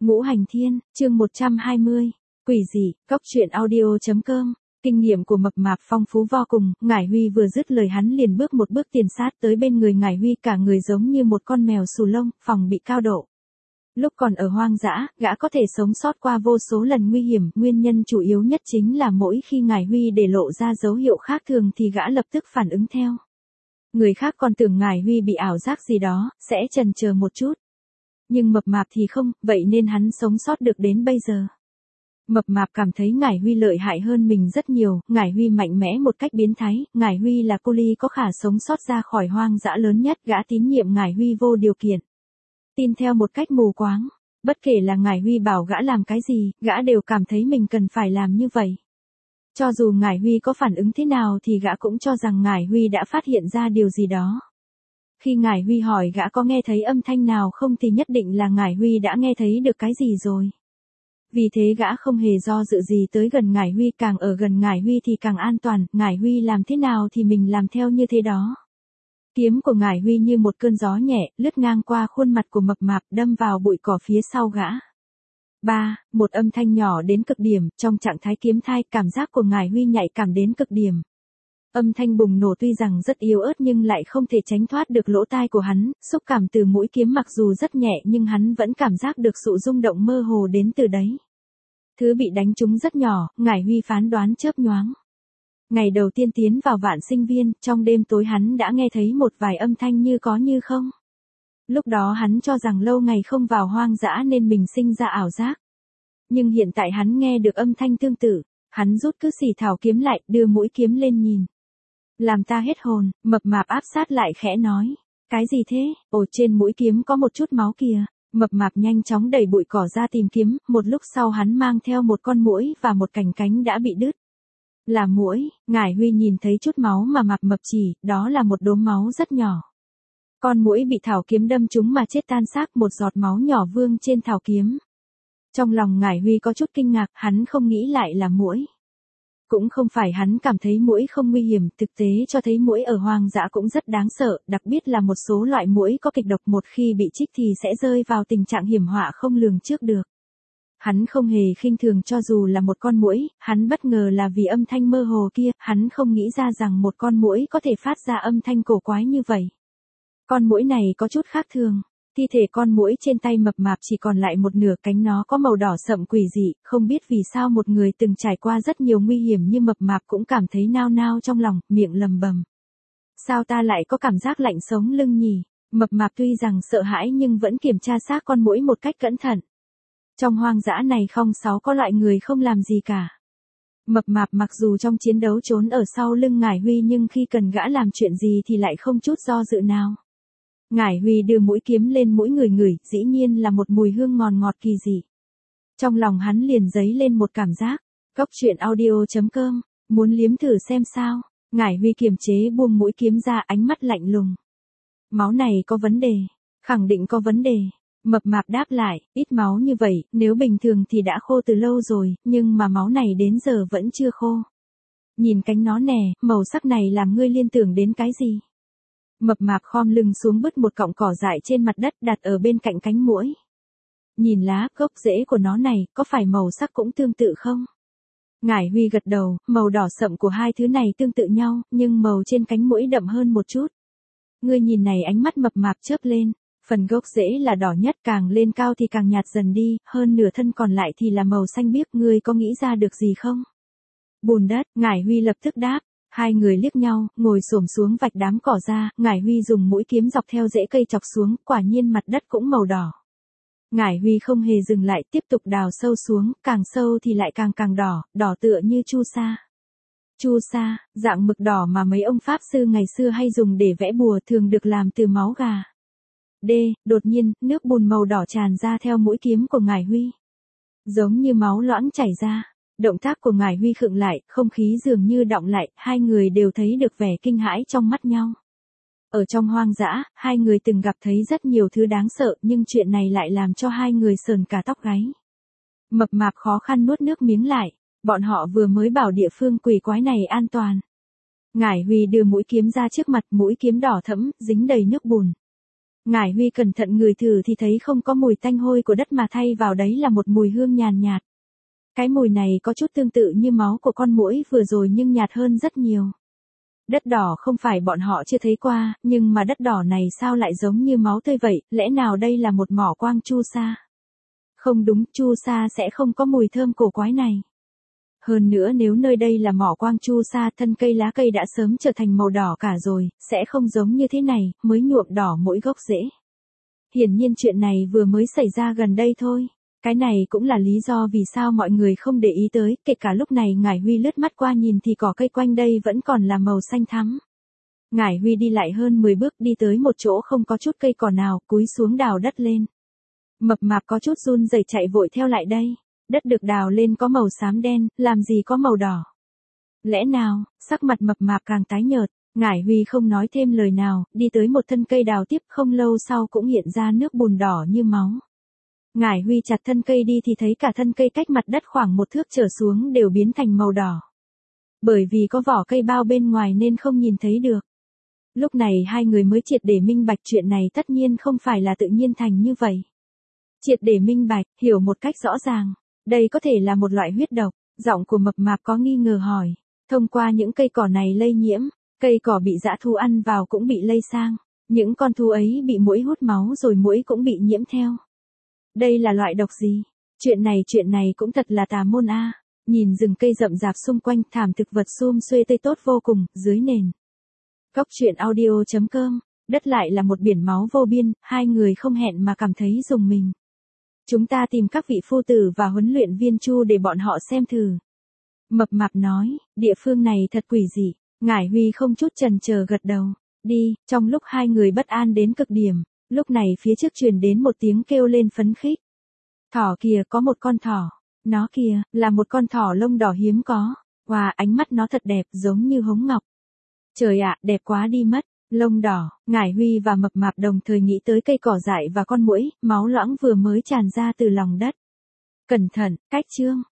Ngũ Hành Thiên, chương 120. Quỷ dị, Cốc truyện audio.com. Kinh nghiệm của mập mạp phong phú vô cùng, Ngải Huy vừa dứt lời hắn liền bước một bước tiền sát tới bên người Ngải Huy, cả người giống như một con mèo xù lông, phòng bị cao độ. Lúc còn ở hoang dã, gã có thể sống sót qua vô số lần nguy hiểm, nguyên nhân chủ yếu nhất chính là mỗi khi Ngải Huy để lộ ra dấu hiệu khác thường thì gã lập tức phản ứng theo. Người khác còn tưởng Ngải Huy bị ảo giác gì đó, sẽ chần chờ một chút. Nhưng mập mạp thì không, vậy nên hắn sống sót được đến bây giờ. Mập mạp cảm thấy Ngải Huy lợi hại hơn mình rất nhiều, Ngải Huy mạnh mẽ một cách biến thái, Ngải Huy là cô ly có khả sống sót ra khỏi hoang dã lớn nhất, gã tín nhiệm Ngải Huy vô điều kiện. Tin theo một cách mù quáng, bất kể là Ngải Huy bảo gã làm cái gì, gã đều cảm thấy mình cần phải làm như vậy. Cho dù Ngải Huy có phản ứng thế nào thì gã cũng cho rằng Ngải Huy đã phát hiện ra điều gì đó. Khi Ngải Huy hỏi gã có nghe thấy âm thanh nào không thì nhất định là Ngải Huy đã nghe thấy được cái gì rồi. Vì thế gã không hề do dự gì tới gần Ngải Huy, càng ở gần Ngải Huy thì càng an toàn, Ngải Huy làm thế nào thì mình làm theo như thế đó. Kiếm của Ngải Huy như một cơn gió nhẹ, lướt ngang qua khuôn mặt của mập mạp, đâm vào bụi cỏ phía sau gã. Một âm thanh nhỏ đến cực điểm, trong trạng thái kiếm thai, cảm giác của Ngải Huy nhạy cảm đến cực điểm. Âm thanh bùng nổ tuy rằng rất yếu ớt nhưng lại không thể tránh thoát được lỗ tai của hắn, xúc cảm từ mũi kiếm mặc dù rất nhẹ nhưng hắn vẫn cảm giác được sự rung động mơ hồ đến từ đấy. Thứ bị đánh trúng rất nhỏ, Ngải Huy phán đoán chớp nhoáng. Ngày đầu tiên tiến vào Vạn Sinh Viên, trong đêm tối hắn đã nghe thấy một vài âm thanh như có như không. Lúc đó hắn cho rằng lâu ngày không vào hoang dã nên mình sinh ra ảo giác. Nhưng hiện tại hắn nghe được âm thanh tương tự, hắn rút cứ xỉ thảo kiếm lại, đưa mũi kiếm lên nhìn. Làm ta hết hồn, mập mạp áp sát lại khẽ nói. Cái gì thế? Ồ, trên mũi kiếm có một chút máu kìa. Mập mạp nhanh chóng đẩy bụi cỏ ra tìm kiếm, một lúc sau hắn mang theo một con muỗi và một cành cánh đã bị đứt. Là muỗi, Ngải Huy nhìn thấy chút máu mà mập chỉ, đó là một đốm máu rất nhỏ. Con muỗi bị thảo kiếm đâm trúng mà chết tan xác, một giọt máu nhỏ vương trên thảo kiếm. Trong lòng Ngải Huy có chút kinh ngạc, hắn không nghĩ lại là muỗi. Cũng không phải hắn cảm thấy muỗi không nguy hiểm, thực tế cho thấy muỗi ở hoang dã cũng rất đáng sợ, đặc biệt là một số loại muỗi có kịch độc, một khi bị chích thì sẽ rơi vào tình trạng hiểm họa không lường trước được. Hắn không hề khinh thường cho dù là một con muỗi, hắn bất ngờ là vì âm thanh mơ hồ kia, hắn không nghĩ ra rằng một con muỗi có thể phát ra âm thanh cổ quái như vậy. Con muỗi này có chút khác thường. Thi thể con muỗi trên tay mập mạp chỉ còn lại một nửa, cánh nó có màu đỏ sậm quỷ dị, không biết vì sao một người từng trải qua rất nhiều nguy hiểm như mập mạp cũng cảm thấy nao nao trong lòng, miệng lầm bầm. Sao ta lại có cảm giác lạnh sống lưng nhỉ? Mập mạp tuy rằng sợ hãi nhưng vẫn kiểm tra xác con muỗi một cách cẩn thận. Trong hoang dã này không sáu có loại người không làm gì cả. Mập mạp mặc dù trong chiến đấu trốn ở sau lưng Ngải Huy nhưng khi cần gã làm chuyện gì thì lại không chút do dự nào. Ngải Huy đưa mũi kiếm lên mũi người ngửi, dĩ nhiên là một mùi hương ngọt ngọt kỳ dị. Trong lòng hắn liền dấy lên một cảm giác. Cốc truyện audio.com, muốn liếm thử xem sao. Ngải Huy kiềm chế buông mũi kiếm ra, ánh mắt lạnh lùng. Máu này có vấn đề. Khẳng định có vấn đề. Mập mạp đáp lại, ít máu như vậy, nếu bình thường thì đã khô từ lâu rồi, nhưng mà máu này đến giờ vẫn chưa khô. Nhìn cánh nó nè, màu sắc này làm ngươi liên tưởng đến cái gì? Mập mạp khom lưng xuống bứt một cọng cỏ dại trên mặt đất đặt ở bên cạnh cánh muỗi. Nhìn lá, gốc rễ của nó này, có phải màu sắc cũng tương tự không? Ngải Huy gật đầu, màu đỏ sậm của hai thứ này tương tự nhau, nhưng màu trên cánh muỗi đậm hơn một chút. Ngươi nhìn này, ánh mắt mập mạp chớp lên. Phần gốc rễ là đỏ nhất, càng lên cao thì càng nhạt dần đi, hơn nửa thân còn lại thì là màu xanh biếc, ngươi có nghĩ ra được gì không? Bùn đất, Ngải Huy lập tức đáp. Hai người liếc nhau, ngồi xổm xuống vạch đám cỏ ra, Ngải Huy dùng mũi kiếm dọc theo rễ cây chọc xuống, quả nhiên mặt đất cũng màu đỏ. Ngải Huy không hề dừng lại, tiếp tục đào sâu xuống, càng sâu thì lại càng đỏ, đỏ tựa như chu sa. Chu sa, dạng mực đỏ mà mấy ông pháp sư ngày xưa hay dùng để vẽ bùa, thường được làm từ máu gà. Đột nhiên, nước bùn màu đỏ tràn ra theo mũi kiếm của Ngải Huy. Giống như máu loãng chảy ra. Động tác của Ngải Huy khựng lại, không khí dường như đọng lại, hai người đều thấy được vẻ kinh hãi trong mắt nhau. Ở trong hoang dã, hai người từng gặp thấy rất nhiều thứ đáng sợ, nhưng chuyện này lại làm cho hai người sờn cả tóc gáy. Mập mạp khó khăn nuốt nước miếng lại, bọn họ vừa mới bảo địa phương quỷ quái này an toàn. Ngải Huy đưa mũi kiếm ra trước mặt, mũi kiếm đỏ thẫm, dính đầy nước bùn. Ngải Huy cẩn thận ngửi thử thì thấy không có mùi tanh hôi của đất mà thay vào đấy là một mùi hương nhàn nhạt. Cái mùi này có chút tương tự như máu của con muỗi vừa rồi nhưng nhạt hơn rất nhiều. Đất đỏ không phải bọn họ chưa thấy qua, nhưng mà đất đỏ này sao lại giống như máu tươi vậy, lẽ nào đây là một mỏ quang chu sa? Không đúng, chu sa sẽ không có mùi thơm cổ quái này. Hơn nữa nếu nơi đây là mỏ quang chu sa, thân cây lá cây đã sớm trở thành màu đỏ cả rồi, sẽ không giống như thế này, mới nhuộm đỏ mỗi gốc rễ. Hiển nhiên chuyện này vừa mới xảy ra gần đây thôi. Cái này cũng là lý do vì sao mọi người không để ý tới, kể cả lúc này Ngải Huy lướt mắt qua nhìn thì cỏ cây quanh đây vẫn còn là màu xanh thắm. Ngải Huy đi lại hơn 10 bước đi tới một chỗ không có chút cây cỏ nào, cúi xuống đào đất lên. Mập mạp có chút run rẩy chạy vội theo lại đây. Đất được đào lên có màu xám đen, làm gì có màu đỏ. Lẽ nào, sắc mặt mập mạp càng tái nhợt, Ngải Huy không nói thêm lời nào, đi tới một thân cây đào tiếp không lâu sau cũng hiện ra nước bùn đỏ như máu. Ngải Huy chặt thân cây đi thì thấy cả thân cây cách mặt đất khoảng 1 thước trở xuống đều biến thành màu đỏ. Bởi vì có vỏ cây bao bên ngoài nên không nhìn thấy được. Lúc này hai người mới triệt để minh bạch chuyện này tất nhiên không phải là tự nhiên thành như vậy. Triệt để minh bạch, hiểu một cách rõ ràng. Đây có thể là một loại huyết độc. Giọng của mập mạp có nghi ngờ hỏi. Thông qua những cây cỏ này lây nhiễm, cây cỏ bị dã thú ăn vào cũng bị lây sang. Những con thú ấy bị muỗi hút máu rồi muỗi cũng bị nhiễm theo. Đây là loại độc gì? Chuyện này cũng thật là tà môn a. Nhìn rừng cây rậm rạp xung quanh, thảm thực vật sum xuê tươi tốt vô cùng, dưới nền. Cốc truyện audio.com, đất lại là một biển máu vô biên, hai người không hẹn mà cảm thấy rùng mình. Chúng ta tìm các vị phu tử và huấn luyện viên Chu để bọn họ xem thử. Mập mạp nói, địa phương này thật quỷ dị. Ngải Huy không chút chần chờ gật đầu. Đi, trong lúc hai người bất an đến cực điểm. Lúc này phía trước truyền đến một tiếng kêu lên phấn khích. Thỏ kìa, có một con thỏ. Nó kìa, là một con thỏ lông đỏ hiếm có. Wow, ánh mắt nó thật đẹp, giống như hống ngọc. Trời ạ, đẹp quá đi mất. Lông đỏ, Ngải Huy và mập mạp đồng thời nghĩ tới cây cỏ dại và con muỗi, máu loãng vừa mới tràn ra từ lòng đất. Cẩn thận, cách chương.